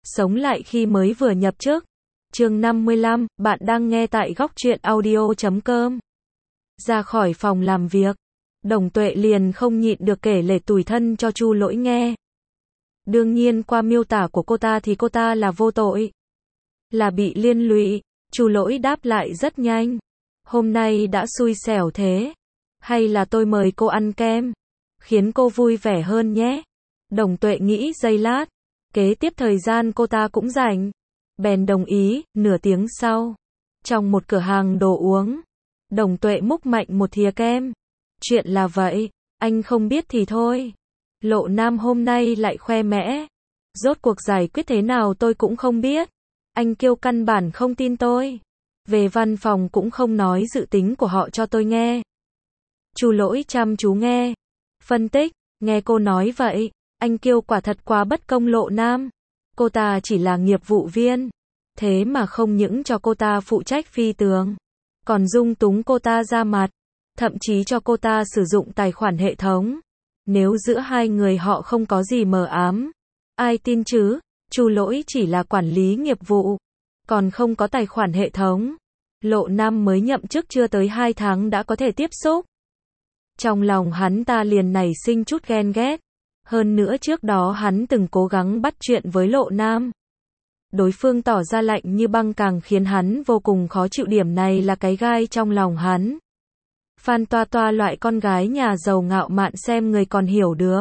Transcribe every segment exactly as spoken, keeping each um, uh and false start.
Sống lại khi mới vừa nhập chức. Chương năm mươi lăm, bạn đang nghe tại góc truyện audio chấm com. Ra khỏi phòng làm việc, Đồng Tuệ liền không nhịn được kể lể tủi thân cho Chu Lỗi nghe. Đương nhiên qua miêu tả của cô ta thì cô ta là vô tội, là bị liên lụy. Chu Lỗi đáp lại rất nhanh. Hôm nay đã xui xẻo thế, hay là tôi mời cô ăn kem, khiến cô vui vẻ hơn nhé. Đồng Tuệ nghĩ giây lát, kế tiếp thời gian cô ta cũng rảnh, bèn đồng ý. Nửa tiếng sau, trong một cửa hàng đồ uống, Đồng Tuệ múc mạnh một thìa kem. Chuyện là vậy, anh không biết thì thôi. Lộ Nam hôm nay lại khoe mẽ. Rốt cuộc giải quyết thế nào tôi cũng không biết. Anh Kiêu căn bản không tin tôi. Về văn phòng cũng không nói dự tính của họ cho tôi nghe. Chu Lỗi chăm chú nghe, phân tích, nghe cô nói vậy, anh Kiêu quả thật quá bất công Lộ Nam. Cô ta chỉ là nghiệp vụ viên, thế mà không những cho cô ta phụ trách phi tường, còn dung túng cô ta ra mặt, thậm chí cho cô ta sử dụng tài khoản hệ thống. Nếu giữa hai người họ không có gì mờ ám, ai tin chứ? Chu Lỗi chỉ là quản lý nghiệp vụ, còn không có tài khoản hệ thống. Lộ Nam mới nhậm chức chưa tới hai tháng đã có thể tiếp xúc. Trong lòng hắn ta liền nảy sinh chút ghen ghét. Hơn nữa trước đó hắn từng cố gắng bắt chuyện với Lộ Nam. Đối phương tỏ ra lạnh như băng càng khiến hắn vô cùng khó chịu, điểm này là cái gai trong lòng hắn. Phan Toa Toa loại con gái nhà giàu ngạo mạn xem người còn hiểu được.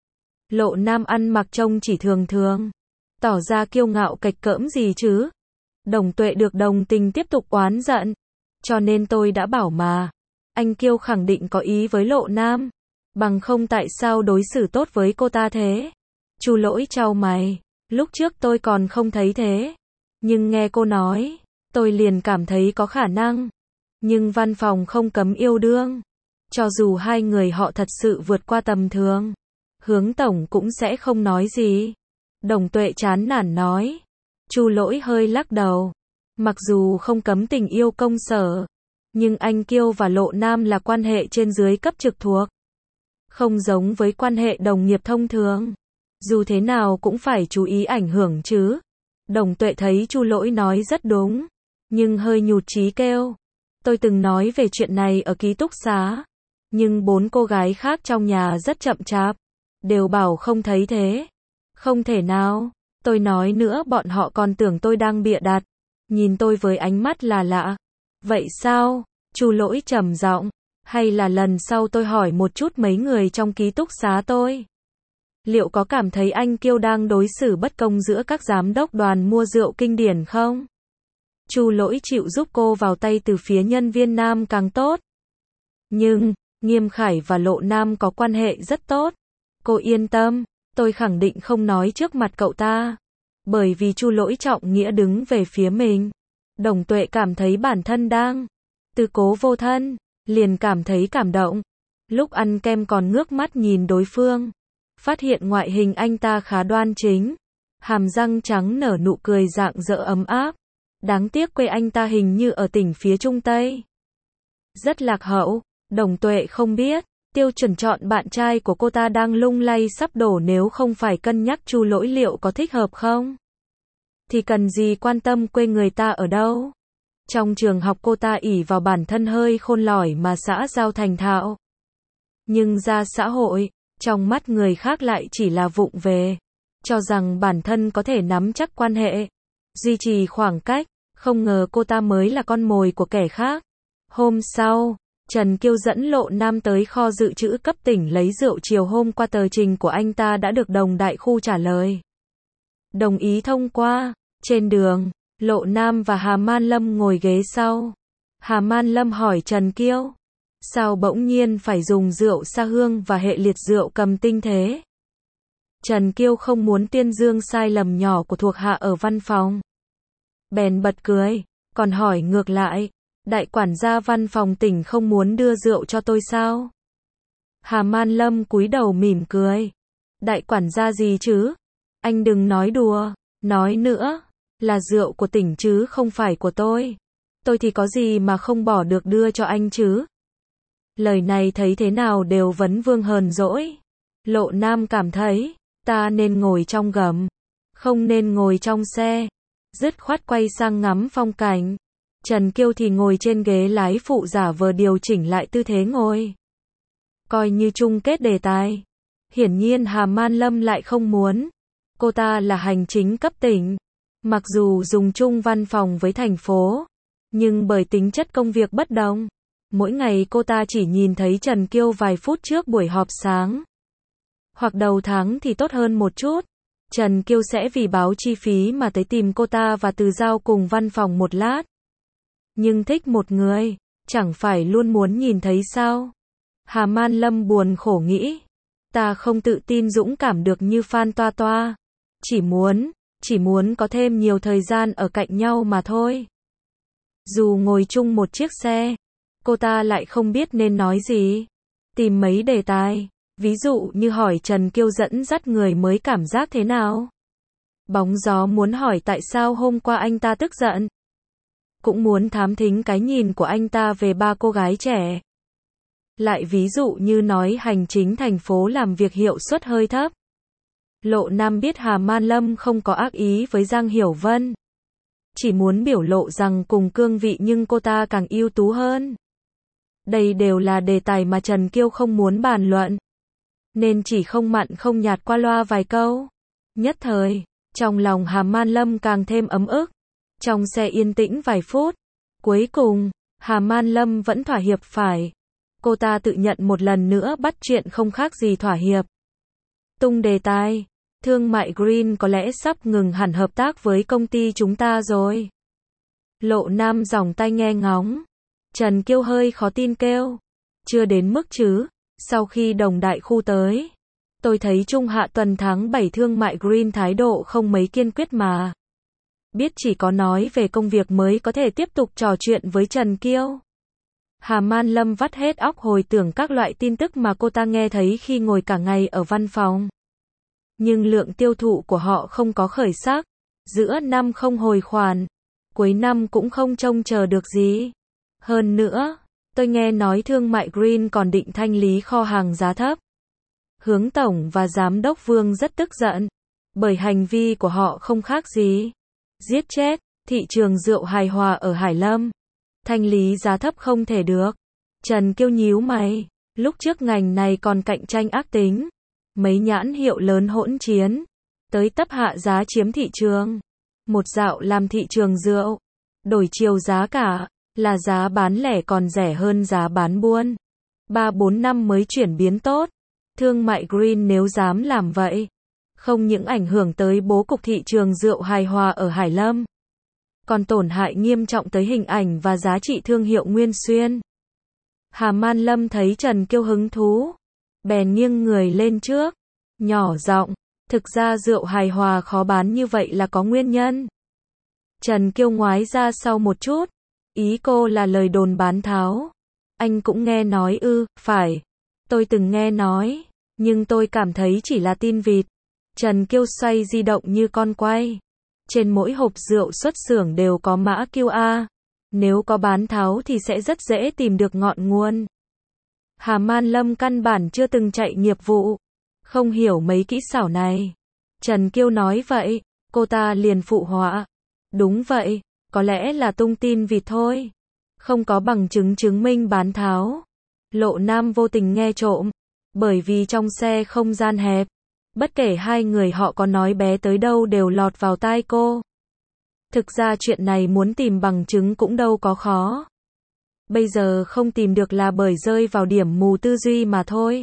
Lộ Nam ăn mặc trông chỉ thường thường, tỏ ra kiêu ngạo cạch cỡm gì chứ. Đồng Tuệ được đồng tình tiếp tục oán giận. Cho nên tôi đã bảo mà, anh Kiêu khẳng định có ý với Lộ Nam, bằng không tại sao đối xử tốt với cô ta thế? Chu Lỗi chau mày, lúc trước tôi còn không thấy thế, nhưng nghe cô nói, tôi liền cảm thấy có khả năng. Nhưng văn phòng không cấm yêu đương, cho dù hai người họ thật sự vượt qua tầm thường, Hướng tổng cũng sẽ không nói gì. Đồng Tuệ chán nản nói. Chu Lỗi hơi lắc đầu. Mặc dù không cấm tình yêu công sở, nhưng anh Kiêu và Lộ Nam là quan hệ trên dưới cấp trực thuộc, không giống với quan hệ đồng nghiệp thông thường. Dù thế nào cũng phải chú ý ảnh hưởng chứ. Đồng Tuệ thấy Chu Lỗi nói rất đúng, nhưng hơi nhụt chí kêu. Tôi từng nói về chuyện này ở ký túc xá, nhưng bốn cô gái khác trong nhà rất chậm chạp, đều bảo không thấy thế. Không thể nào, tôi nói nữa bọn họ còn tưởng tôi đang bịa đặt, nhìn tôi với ánh mắt là lạ. Vậy sao? Chu Lỗi trầm giọng, hay là lần sau tôi hỏi một chút mấy người trong ký túc xá tôi, liệu có cảm thấy anh Kiêu đang đối xử bất công giữa các giám đốc đoàn mua rượu kinh điển không? Chu Lỗi chịu giúp cô vào tay từ phía nhân viên nam càng tốt. Nhưng, Nghiêm Khải và Lộ Nam có quan hệ rất tốt. Cô yên tâm, tôi khẳng định không nói trước mặt cậu ta. Bởi vì Chu Lỗi trọng nghĩa đứng về phía mình. Đồng Tuệ cảm thấy bản thân đang tư cố vô thân, liền cảm thấy cảm động. Lúc ăn kem còn ngước mắt nhìn đối phương, phát hiện ngoại hình anh ta khá đoan chính, hàm răng trắng nở nụ cười rạng rỡ ấm áp. Đáng tiếc quê anh ta hình như ở tỉnh phía Trung Tây, rất lạc hậu. Đồng Tuệ không biết, tiêu chuẩn chọn bạn trai của cô ta đang lung lay sắp đổ, nếu không phải cân nhắc Chu Lỗi liệu có thích hợp không, thì cần gì quan tâm quê người ta ở đâu. Trong trường học cô ta ỷ vào bản thân hơi khôn lỏi mà xã giao thành thạo. Nhưng ra xã hội, trong mắt người khác lại chỉ là vụng về, cho rằng bản thân có thể nắm chắc quan hệ, duy trì khoảng cách. Không ngờ cô ta mới là con mồi của kẻ khác. Hôm sau, Trần Kiêu dẫn Lộ Nam tới kho dự trữ cấp tỉnh lấy rượu. Chiều hôm qua tờ trình của anh ta đã được đồng đại khu trả lời, đồng ý thông qua. Trên đường, Lộ Nam và Hà Man Lâm ngồi ghế sau. Hà Man Lâm hỏi Trần Kiêu, sao bỗng nhiên phải dùng rượu Sa Hương và hệ liệt rượu Cầm Tinh thế? Trần Kiêu không muốn tuyên dương sai lầm nhỏ của thuộc hạ ở văn phòng, bèn bật cười, còn hỏi ngược lại, đại quản gia văn phòng tỉnh không muốn đưa rượu cho tôi sao? Hà Man Lâm cúi đầu mỉm cười, đại quản gia gì chứ? Anh đừng nói đùa, nói nữa, là rượu của tỉnh chứ không phải của tôi. Tôi thì có gì mà không bỏ được đưa cho anh chứ? Lời này thấy thế nào đều vấn vương hờn dỗi. Lộ Nam cảm thấy, ta nên ngồi trong gầm, Không nên ngồi trong xe. Dứt khoát quay sang ngắm phong cảnh. Trần Kiêu thì ngồi trên ghế lái phụ giả vờ điều chỉnh lại tư thế ngồi. Coi như chung kết đề tài. Hiển nhiên Hà Man Lâm lại không muốn. Cô ta là hành chính cấp tỉnh. Mặc dù dùng chung văn phòng với thành phố, nhưng bởi tính chất công việc bất đồng, mỗi ngày cô ta chỉ nhìn thấy Trần Kiêu vài phút trước buổi họp sáng. Hoặc đầu tháng thì tốt hơn một chút. Trần Kiêu sẽ vì báo chi phí mà tới tìm cô ta và từ giao cùng văn phòng một lát. Nhưng thích một người, chẳng phải luôn muốn nhìn thấy sao? Hà Man Lâm buồn khổ nghĩ. Ta không tự tin dũng cảm được như Phan Toa Toa. Chỉ muốn, chỉ muốn có thêm nhiều thời gian ở cạnh nhau mà thôi. Dù ngồi chung một chiếc xe, cô ta lại không biết nên nói gì. Tìm mấy đề tài, ví dụ như hỏi Trần Kiêu dẫn dắt người mới cảm giác thế nào. Bóng gió muốn hỏi tại sao hôm qua anh ta tức giận. Cũng muốn thám thính cái nhìn của anh ta về ba cô gái trẻ. Lại ví dụ như nói hành chính thành phố làm việc hiệu suất hơi thấp. Lộ Nam biết Hà Man Lâm không có ác ý với Giang Hiểu Vân. Chỉ muốn biểu lộ rằng cùng cương vị nhưng cô ta càng ưu tú hơn. Đây đều là đề tài mà Trần Kiêu không muốn bàn luận. Nên chỉ không mặn không nhạt qua loa vài câu. Nhất thời, trong lòng Hà Man Lâm càng thêm ấm ức. Trong xe yên tĩnh vài phút. Cuối cùng, Hà Man Lâm vẫn thỏa hiệp phải. Cô ta tự nhận một lần nữa bắt chuyện không khác gì thỏa hiệp. Tung đề tài. Thương mại Green có lẽ sắp ngừng hẳn hợp tác với công ty chúng ta rồi. Lộ Nam giòng tai nghe ngóng. Trần Kiêu hơi khó tin kêu. Chưa đến mức chứ. Sau khi đồng đại khu tới, tôi thấy trung hạ tuần tháng bảy thương mại Green thái độ không mấy kiên quyết mà. Biết chỉ có nói về công việc mới có thể tiếp tục trò chuyện với Trần Kiêu. Hà Man Lâm vắt hết óc hồi tưởng các loại tin tức mà cô ta nghe thấy khi ngồi cả ngày ở văn phòng. Nhưng lượng tiêu thụ của họ không có khởi sắc. Giữa năm không hồi khoản. Cuối năm cũng không trông chờ được gì. Hơn nữa, tôi nghe nói thương mại Green còn định thanh lý kho hàng giá thấp. Hướng tổng và giám đốc Vương rất tức giận. Bởi hành vi của họ không khác gì giết chết thị trường rượu hài hòa ở Hải Lâm. Thanh lý giá thấp không thể được. Trần Kiêu nhíu mày. Lúc trước ngành này còn cạnh tranh ác tính. Mấy nhãn hiệu lớn hỗn chiến. Tới tấp hạ giá chiếm thị trường. Một dạo làm thị trường rượu. Đổi chiều giá cả. Là giá bán lẻ còn rẻ hơn giá bán buôn. ba bốn năm mới chuyển biến tốt. Thương mại Green nếu dám làm vậy. Không những ảnh hưởng tới bố cục thị trường rượu hài hòa ở Hải Lâm. Còn tổn hại nghiêm trọng tới hình ảnh và giá trị thương hiệu Nguyên Xuyên. Hà Man Lâm thấy Trần Kiêu hứng thú. Bèn nghiêng người lên trước. Nhỏ giọng. Thực ra rượu hài hòa khó bán như vậy là có nguyên nhân. Trần Kiêu ngoái ra sau một chút. Ý cô là lời đồn bán tháo. Anh cũng nghe nói ư, phải. Tôi từng nghe nói. Nhưng tôi cảm thấy chỉ là tin vịt. Trần Kiêu xoay di động như con quay. Trên mỗi hộp rượu xuất xưởng đều có mã quy rờ. Nếu có bán tháo thì sẽ rất dễ tìm được ngọn nguồn. Hà Man Lâm căn bản chưa từng chạy nghiệp vụ. Không hiểu mấy kỹ xảo này. Trần Kiêu nói vậy. Cô ta liền phụ họa. Đúng vậy. Có lẽ là tung tin vịt thôi. Không có bằng chứng chứng minh bán tháo. Lộ Nam vô tình nghe trộm. Bởi vì trong xe không gian hẹp. Bất kể hai người họ có nói bé tới đâu đều lọt vào tai cô. Thực ra chuyện này muốn tìm bằng chứng cũng đâu có khó. Bây giờ không tìm được là bởi rơi vào điểm mù tư duy mà thôi.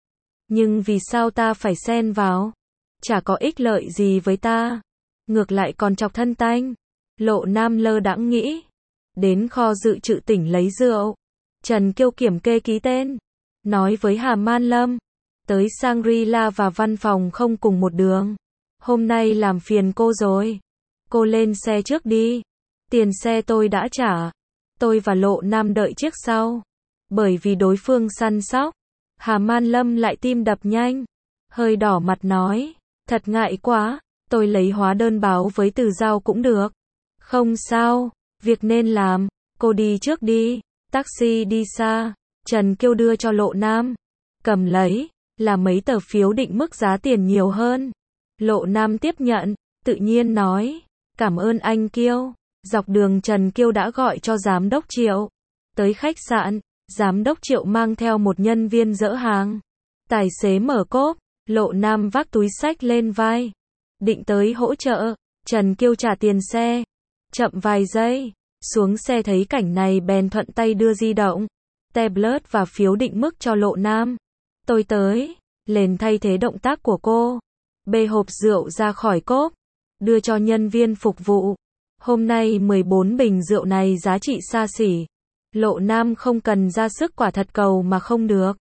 Nhưng vì sao ta phải xen vào? Chả có ích lợi gì với ta. Ngược lại còn chọc thân tanh. Lộ Nam lơ đãng nghĩ. Đến kho dự trữ tỉnh lấy rượu. Trần Kiêu kiểm kê ký tên. Nói với Hà Man Lâm. Tới Shangri-La và văn phòng không cùng một đường. Hôm nay làm phiền cô rồi. Cô lên xe trước đi. Tiền xe tôi đã trả. Tôi và Lộ Nam đợi chiếc sau. Bởi vì đối phương săn sóc. Hà Man Lâm lại tim đập nhanh. Hơi đỏ mặt nói. Thật ngại quá. Tôi lấy hóa đơn báo với Từ Giao cũng được. Không sao. Việc nên làm. Cô đi trước đi. Taxi đi xa. Trần Kiêu đưa cho Lộ Nam. Cầm lấy. Là mấy tờ phiếu định mức giá tiền nhiều hơn. Lộ Nam tiếp nhận. tự nhiên nói, cảm ơn anh Kiêu. Dọc đường Trần Kiêu đã gọi cho giám đốc Triệu. Tới khách sạn, giám đốc Triệu mang theo một nhân viên dỡ hàng. Tài xế mở cốp, Lộ Nam vác túi xách lên vai. Định tới hỗ trợ, Trần Kiêu trả tiền xe. Chậm vài giây, xuống xe thấy cảnh này bèn thuận tay đưa di động, tablet và phiếu định mức cho Lộ Nam. Tôi tới, lên thay thế động tác của cô. Bê hộp rượu ra khỏi cốp, đưa cho nhân viên phục vụ. Hôm nay mười bốn bình rượu này giá trị xa xỉ. Lộ Nam không cần ra sức quả thật cầu mà không được.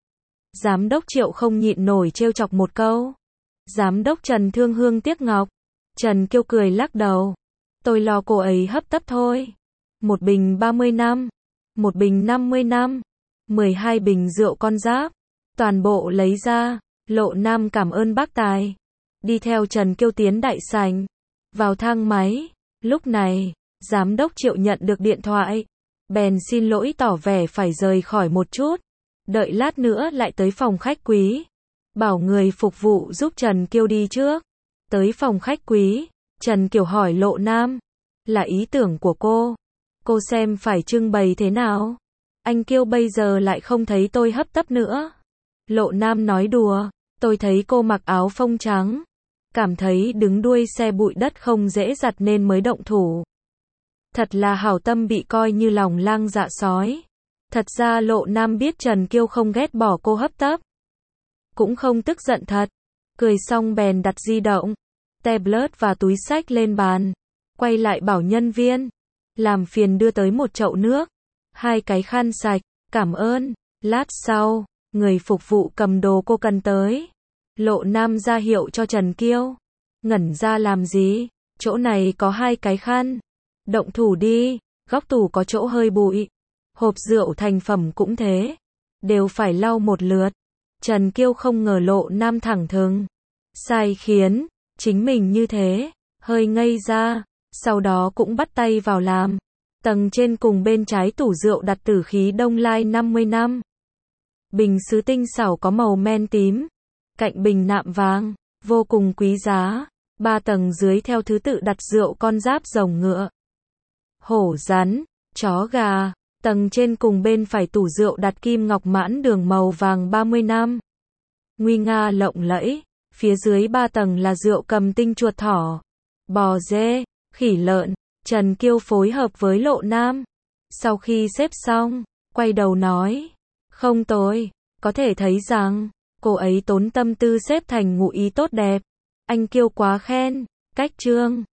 Giám đốc Triệu không nhịn nổi trêu chọc một câu. Giám đốc Trần thương hương tiếc ngọc. Trần Kiêu cười lắc đầu. Tôi lo cô ấy hấp tấp thôi. Một bình ba mươi năm, một bình năm mươi năm, mười hai bình rượu con giáp. Toàn bộ lấy ra. Lộ Nam cảm ơn bác tài. Đi theo Trần Kiêu tiến đại sảnh. Vào thang máy. Lúc này, giám đốc Triệu nhận được điện thoại. Bèn xin lỗi tỏ vẻ phải rời khỏi một chút. Đợi lát nữa lại tới phòng khách quý. Bảo người phục vụ giúp Trần Kiêu đi trước. Tới phòng khách quý, Trần Kiều hỏi Lộ Nam. Là ý tưởng của cô. Cô xem phải trưng bày thế nào? Anh Kiêu bây giờ lại không thấy tôi hấp tấp nữa. Lộ Nam nói đùa. Tôi thấy cô mặc áo phông trắng. Cảm thấy đứng đuôi xe bụi đất không dễ giặt nên mới động thủ. Thật là hảo tâm bị coi như lòng lang dạ sói. Thật ra Lộ Nam biết Trần Kiêu không ghét bỏ cô hấp tấp. Cũng không tức giận thật. Cười xong bèn đặt di động, tablet và túi xách lên bàn. Quay lại bảo nhân viên. Làm phiền đưa tới một chậu nước. Hai cái khăn sạch. Cảm ơn. Lát sau, người phục vụ cầm đồ cô cần tới. Lộ Nam ra hiệu cho Trần Kiêu. Ngẩn ra làm gì? Chỗ này có hai cái khăn. Động thủ đi. Góc tủ có chỗ hơi bụi. Hộp rượu thành phẩm cũng thế. Đều phải lau một lượt. Trần Kiêu không ngờ Lộ Nam thẳng thừng. Sai khiến. Chính mình như thế. Hơi ngây ra. Sau đó cũng bắt tay vào làm. Tầng trên cùng bên trái tủ rượu đặt tử khí Đông Lai năm mươi năm. Bình sứ tinh xảo có màu men tím. Cạnh bình nạm vàng. Vô cùng quý giá. Ba tầng dưới theo thứ tự đặt rượu con giáp rồng ngựa. Hổ rắn. Chó gà. Tầng trên cùng bên phải tủ rượu đặt kim ngọc mãn đường màu vàng ba mươi năm. Nguy nga lộng lẫy. Phía dưới ba tầng là rượu cầm tinh chuột thỏ, bò dê, khỉ lợn. Trần Kiêu phối hợp với Lộ Nam. Sau khi xếp xong, quay đầu nói. Không tồi, có thể thấy rằng, cô ấy tốn tâm tư xếp thành ngụ ý tốt đẹp. Anh Kiêu quá khen, cách trương.